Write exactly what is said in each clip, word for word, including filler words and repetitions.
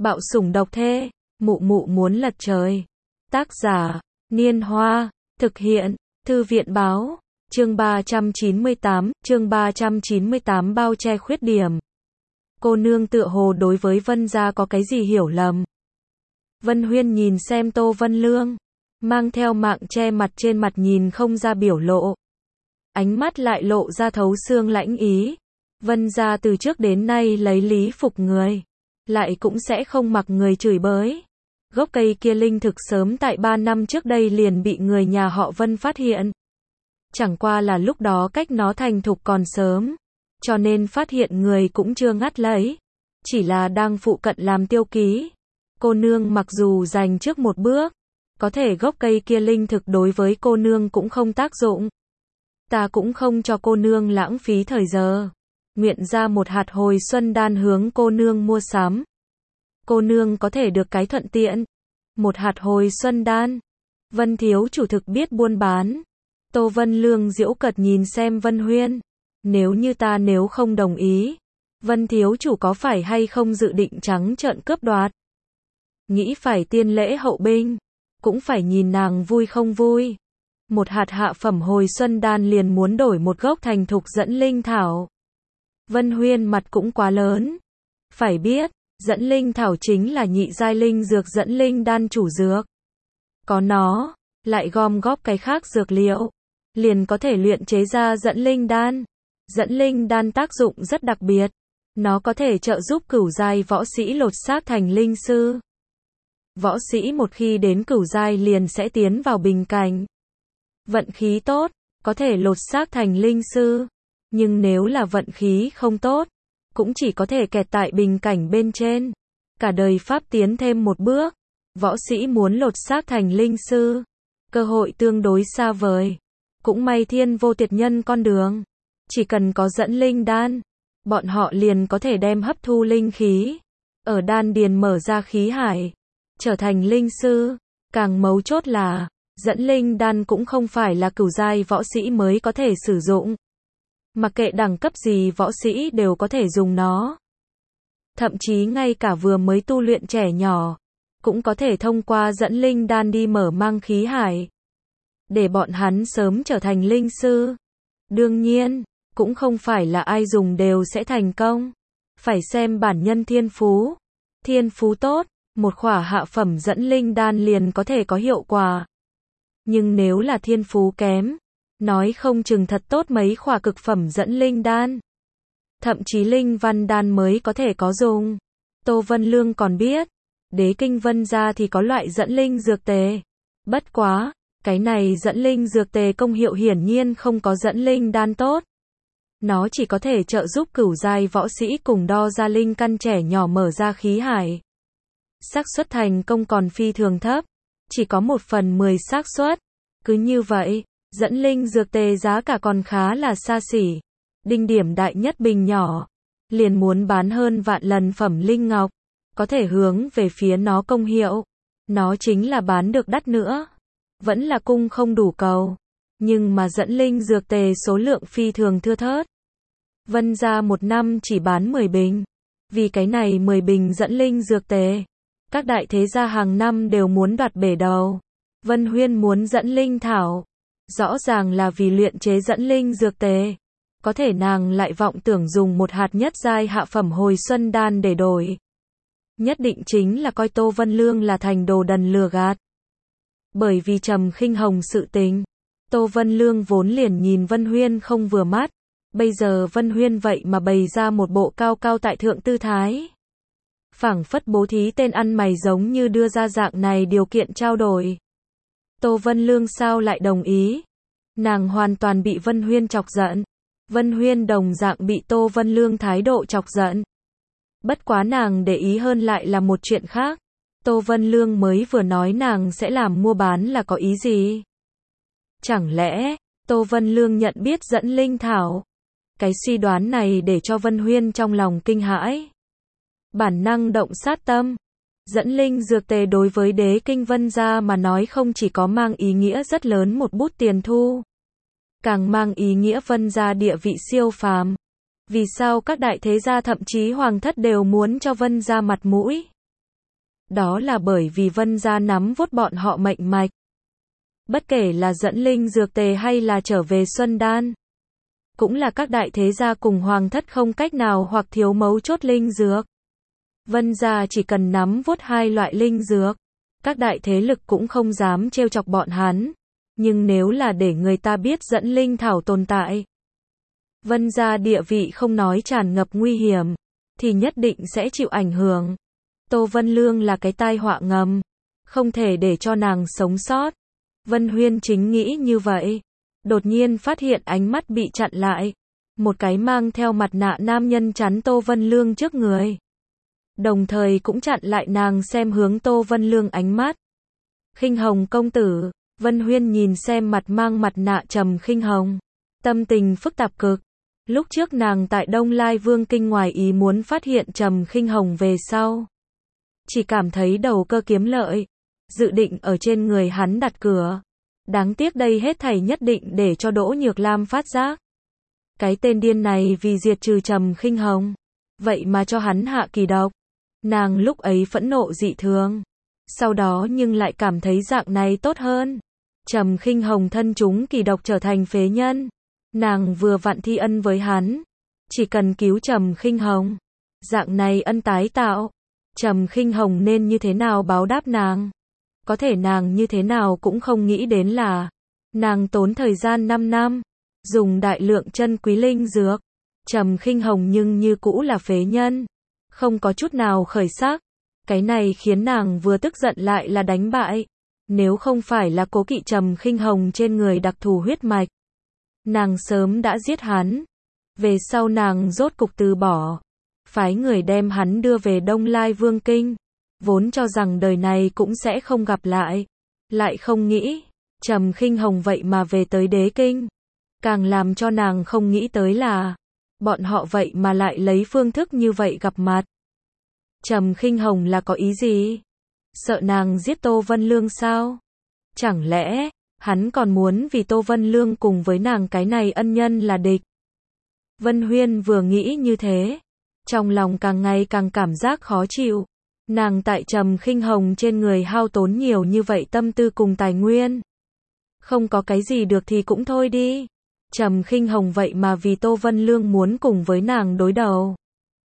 Bạo sủng độc thê, mụ mụ muốn lật trời. Tác giả, Niên Hoa, thực hiện, Thư viện báo, chương ba trăm chín mươi tám, chương ba trăm chín mươi tám bao che khuyết điểm. Cô nương tựa hồ đối với Vân gia có cái gì hiểu lầm. Vân Huyên nhìn xem Tô Vân Lương, mang theo mạng che mặt trên mặt nhìn không ra biểu lộ. Ánh mắt lại lộ ra thấu xương lãnh ý. Vân gia từ trước đến nay lấy lý phục người, lại cũng sẽ không mặc người chửi bới. Gốc cây kia linh thực sớm tại ba năm trước đây liền bị người nhà họ Vân phát hiện. Chẳng qua là lúc đó cách nó thành thục còn sớm, cho nên phát hiện người cũng chưa ngắt lấy, chỉ là đang phụ cận làm tiêu ký. Cô nương mặc dù giành trước một bước, có thể gốc cây kia linh thực đối với cô nương cũng không tác dụng. Ta cũng không cho cô nương lãng phí thời giờ, nguyện ra một hạt hồi xuân đan hướng cô nương mua sắm. Cô nương có thể được cái thuận tiện. Một hạt hồi xuân đan. Vân thiếu chủ thực biết buôn bán. Tô Vân Lương giễu cợt nhìn xem Vân Huyên. Nếu như ta nếu không đồng ý, Vân thiếu chủ có phải hay không dự định trắng trợn cướp đoạt? Nghĩ phải tiên lễ hậu binh, cũng phải nhìn nàng vui không vui. Một hạt hạ phẩm hồi xuân đan liền muốn đổi một gốc thành thục dẫn linh thảo. Vân Huyên mặt cũng quá lớn. Phải biết, dẫn linh thảo chính là nhị giai linh dược dẫn linh đan chủ dược. Có nó, lại gom góp cái khác dược liệu, liền có thể luyện chế ra dẫn linh đan. Dẫn linh đan tác dụng rất đặc biệt. Nó có thể trợ giúp cửu giai võ sĩ lột xác thành linh sư. Võ sĩ một khi đến cửu giai liền sẽ tiến vào bình cảnh. Vận khí tốt, có thể lột xác thành linh sư. Nhưng nếu là vận khí không tốt, cũng chỉ có thể kẹt tại bình cảnh bên trên. Cả đời pháp tiến thêm một bước. Võ sĩ muốn lột xác thành linh sư, cơ hội tương đối xa vời. Cũng may thiên vô tuyệt nhân con đường. Chỉ cần có dẫn linh đan, bọn họ liền có thể đem hấp thu linh khí. Ở đan điền mở ra khí hải, trở thành linh sư. Càng mấu chốt là, dẫn linh đan cũng không phải là cửu giai võ sĩ mới có thể sử dụng. Mặc kệ đẳng cấp gì võ sĩ đều có thể dùng nó. Thậm chí ngay cả vừa mới tu luyện trẻ nhỏ, cũng có thể thông qua dẫn linh đan đi mở mang khí hải, để bọn hắn sớm trở thành linh sư. Đương nhiên, cũng không phải là ai dùng đều sẽ thành công. Phải xem bản nhân thiên phú. Thiên phú tốt, một khỏa hạ phẩm dẫn linh đan liền có thể có hiệu quả. Nhưng nếu là thiên phú kém, nói không chừng thật tốt mấy khỏa cực phẩm dẫn linh đan. Thậm chí linh văn đan mới có thể có dùng. Tô Vân Lương còn biết, đế kinh Vân gia thì có loại dẫn linh dược tề. Bất quá, cái này dẫn linh dược tề công hiệu hiển nhiên không có dẫn linh đan tốt. Nó chỉ có thể trợ giúp cửu giai võ sĩ cùng đo ra linh căn trẻ nhỏ mở ra khí hải. Xác suất thành công còn phi thường thấp, chỉ có một phần mười xác suất. Cứ như vậy, dẫn linh dược tề giá cả còn khá là xa xỉ. Đinh điểm đại nhất bình nhỏ, liền muốn bán hơn vạn lần phẩm linh ngọc. Có thể hướng về phía nó công hiệu. Nó chính là bán được đắt nữa. Vẫn là cung không đủ cầu. Nhưng mà dẫn linh dược tề số lượng phi thường thưa thớt. Vân gia một năm chỉ bán mười bình. Vì cái này mười bình dẫn linh dược tề, các đại thế gia hàng năm đều muốn đoạt bể đầu. Vân Huyên muốn dẫn linh thảo, rõ ràng là vì luyện chế dẫn linh dược tề. Có thể nàng lại vọng tưởng dùng một hạt nhất giai hạ phẩm hồi xuân đan để đổi. Nhất định chính là coi Tô Vân Lương là thành đồ đần lừa gạt. Bởi vì Trầm Khinh Hồng sự tình, Tô Vân Lương vốn liền nhìn Vân Huyên không vừa mắt. Bây giờ Vân Huyên vậy mà bày ra một bộ cao cao tại thượng tư thái. Phảng phất bố thí tên ăn mày giống như đưa ra dạng này điều kiện trao đổi. Tô Vân Lương sao lại đồng ý? Nàng hoàn toàn bị Vân Huyên chọc giận. Vân Huyên đồng dạng bị Tô Vân Lương thái độ chọc giận. Bất quá nàng để ý hơn lại là một chuyện khác. Tô Vân Lương mới vừa nói nàng sẽ làm mua bán là có ý gì? Chẳng lẽ, Tô Vân Lương nhận biết dẫn linh thảo? Cái suy đoán này để cho Vân Huyên trong lòng kinh hãi. Bản năng động sát tâm. Dẫn linh dược tề đối với đế kinh Vân gia mà nói không chỉ có mang ý nghĩa rất lớn một bút tiền thu, càng mang ý nghĩa Vân gia địa vị siêu phàm. Vì sao các đại thế gia thậm chí hoàng thất đều muốn cho Vân gia mặt mũi? Đó là bởi vì Vân gia nắm vuốt bọn họ mệnh mạch. Bất kể là dẫn linh dược tề hay là trở về Xuân Đan, cũng là các đại thế gia cùng hoàng thất không cách nào hoặc thiếu mấu chốt linh dược. Vân gia chỉ cần nắm vuốt hai loại linh dược, các đại thế lực cũng không dám trêu chọc bọn hắn. Nhưng nếu là để người ta biết dẫn linh thảo tồn tại, Vân gia địa vị không nói tràn ngập nguy hiểm, thì nhất định sẽ chịu ảnh hưởng. Tô Vân Lương là cái tai họa ngầm, không thể để cho nàng sống sót. Vân Huyên chính nghĩ như vậy, đột nhiên phát hiện ánh mắt bị chặn lại. Một cái mang theo mặt nạ nam nhân chắn Tô Vân Lương trước người, đồng thời cũng chặn lại nàng xem hướng Tô Vân Lương ánh mắt. Khinh Hồng công tử. Vân Huyên nhìn xem mặt mang mặt nạ Trầm Khinh Hồng, tâm tình phức tạp cực. Lúc trước nàng tại Đông Lai Vương Kinh ngoài ý muốn phát hiện Trầm Khinh Hồng về sau, chỉ cảm thấy đầu cơ kiếm lợi, dự định ở trên người hắn đặt cửa. Đáng tiếc đây hết thảy nhất định để cho Đỗ Nhược Lam phát giác. Cái tên điên này vì diệt trừ Trầm Khinh Hồng, vậy mà cho hắn hạ kỳ độc. Nàng lúc ấy phẫn nộ dị thường, sau đó nhưng lại cảm thấy dạng này tốt hơn. Trầm Khinh Hồng thân chúng kỳ độc trở thành phế nhân, nàng vừa vặn thi ân với hắn, chỉ cần cứu Trầm Khinh Hồng, dạng này ân tái tạo, Trầm Khinh Hồng nên như thế nào báo đáp nàng. Có thể nàng như thế nào cũng không nghĩ đến là, nàng tốn thời gian năm năm, dùng đại lượng chân quý linh dược, Trầm Khinh Hồng nhưng như cũ là phế nhân, không có chút nào khởi sắc. Cái này khiến nàng vừa tức giận lại là đánh bại. Nếu không phải là cố kỵ Trầm Khinh Hồng trên người đặc thù huyết mạch, nàng sớm đã giết hắn. Về sau nàng rốt cục từ bỏ, phái người đem hắn đưa về Đông Lai Vương Kinh, vốn cho rằng đời này cũng sẽ không gặp lại, lại không nghĩ Trầm Khinh Hồng vậy mà về tới Đế Kinh. Càng làm cho nàng không nghĩ tới là, bọn họ vậy mà lại lấy phương thức như vậy gặp mặt. Trầm Khinh Hồng là có ý gì? Sợ nàng giết Tô Vân Lương sao? Chẳng lẽ, hắn còn muốn vì Tô Vân Lương cùng với nàng cái này ân nhân là địch? Vân Huyên vừa nghĩ như thế, trong lòng càng ngày càng cảm giác khó chịu. Nàng tại Trầm Khinh Hồng trên người hao tốn nhiều như vậy tâm tư cùng tài nguyên. Không có cái gì được thì cũng thôi đi. Trầm Khinh Hồng vậy mà vì Tô Vân Lương muốn cùng với nàng đối đầu.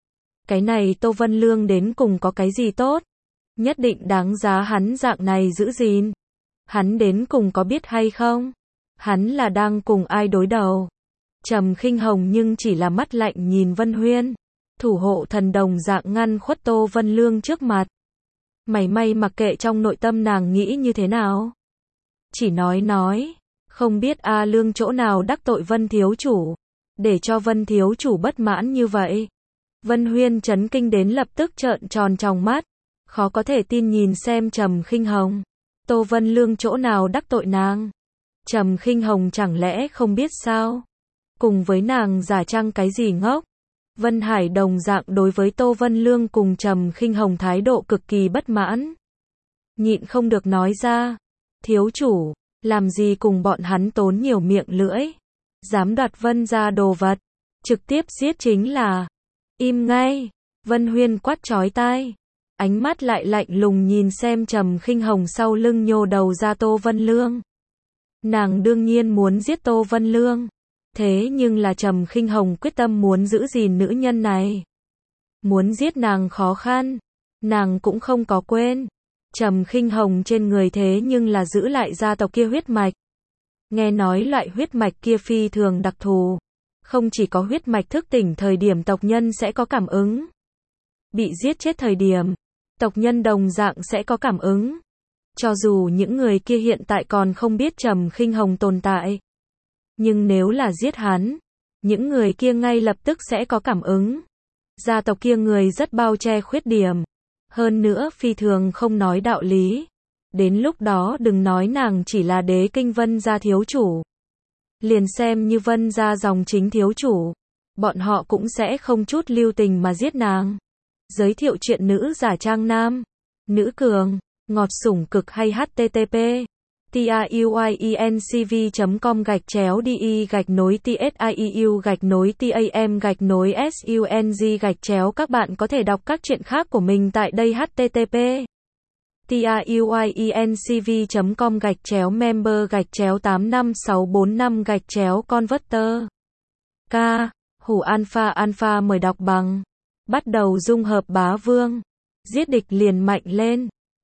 Cái này Tô Vân Lương đến cùng có cái gì tốt? Nhất định đáng giá hắn dạng này giữ gìn. Hắn đến cùng có biết hay không? Hắn là đang cùng ai đối đầu? Trầm Khinh Hồng nhưng chỉ là mắt lạnh nhìn Vân Huyên. Thủ hộ thần đồng dạng ngăn khuất Tô Vân Lương trước mặt. Mảy may mặc kệ trong nội tâm nàng nghĩ như thế nào. Chỉ nói nói, không biết A Lương chỗ nào đắc tội Vân thiếu chủ, để cho Vân thiếu chủ bất mãn như vậy. Vân Huyên chấn kinh đến lập tức trợn tròn tròng mắt, khó có thể tin nhìn xem Trầm Khinh Hồng. Tô Vân Lương chỗ nào đắc tội nàng? Trầm Khinh Hồng chẳng lẽ không biết sao? Cùng với nàng giả trang cái gì ngốc? Vân Hải đồng dạng đối với Tô Vân Lương cùng Trầm Khinh Hồng thái độ cực kỳ bất mãn. Nhịn không được nói ra, thiếu chủ, làm gì cùng bọn hắn tốn nhiều miệng lưỡi, dám đoạt Vân gia đồ vật, trực tiếp giết chính là. Im ngay, Vân Huyên quát chói tai, ánh mắt lại lạnh lùng nhìn xem Trầm Khinh Hồng sau lưng nhô đầu ra Tô Vân Lương. Nàng đương nhiên muốn giết Tô Vân Lương, thế nhưng là Trầm Khinh Hồng quyết tâm muốn giữ gìn nữ nhân này. Muốn giết nàng khó khăn, nàng cũng không có quên. Trầm Khinh Hồng trên người thế nhưng là giữ lại gia tộc kia huyết mạch. Nghe nói loại huyết mạch kia phi thường đặc thù. Không chỉ có huyết mạch thức tỉnh thời điểm tộc nhân sẽ có cảm ứng. Bị giết chết thời điểm, tộc nhân đồng dạng sẽ có cảm ứng. Cho dù những người kia hiện tại còn không biết Trầm Khinh Hồng tồn tại. Nhưng nếu là giết hắn, những người kia ngay lập tức sẽ có cảm ứng. Gia tộc kia người rất bao che khuyết điểm. Hơn nữa phi thường không nói đạo lý. Đến lúc đó đừng nói nàng chỉ là Đế Kinh Vân gia thiếu chủ. Liền xem như Vân gia dòng chính thiếu chủ, bọn họ cũng sẽ không chút lưu tình mà giết nàng. Giới thiệu chuyện nữ giả trang nam, nữ cường, ngọt sủng cực hay http tiuyencv chấm com gạch chéo đi gạch nối tsiu gạch nối tam gạch nối sung gạch chéo. Các bạn có thể đọc các chuyện khác của mình tại đây http tiuyinc chấm com gạch chéo member gạch chéo tám năm sáu bốn năm gạch chéo converter. K. Hủ alpha alpha mời đọc bằng. Bắt đầu dung hợp bá vương. Giết địch liền mạnh lên.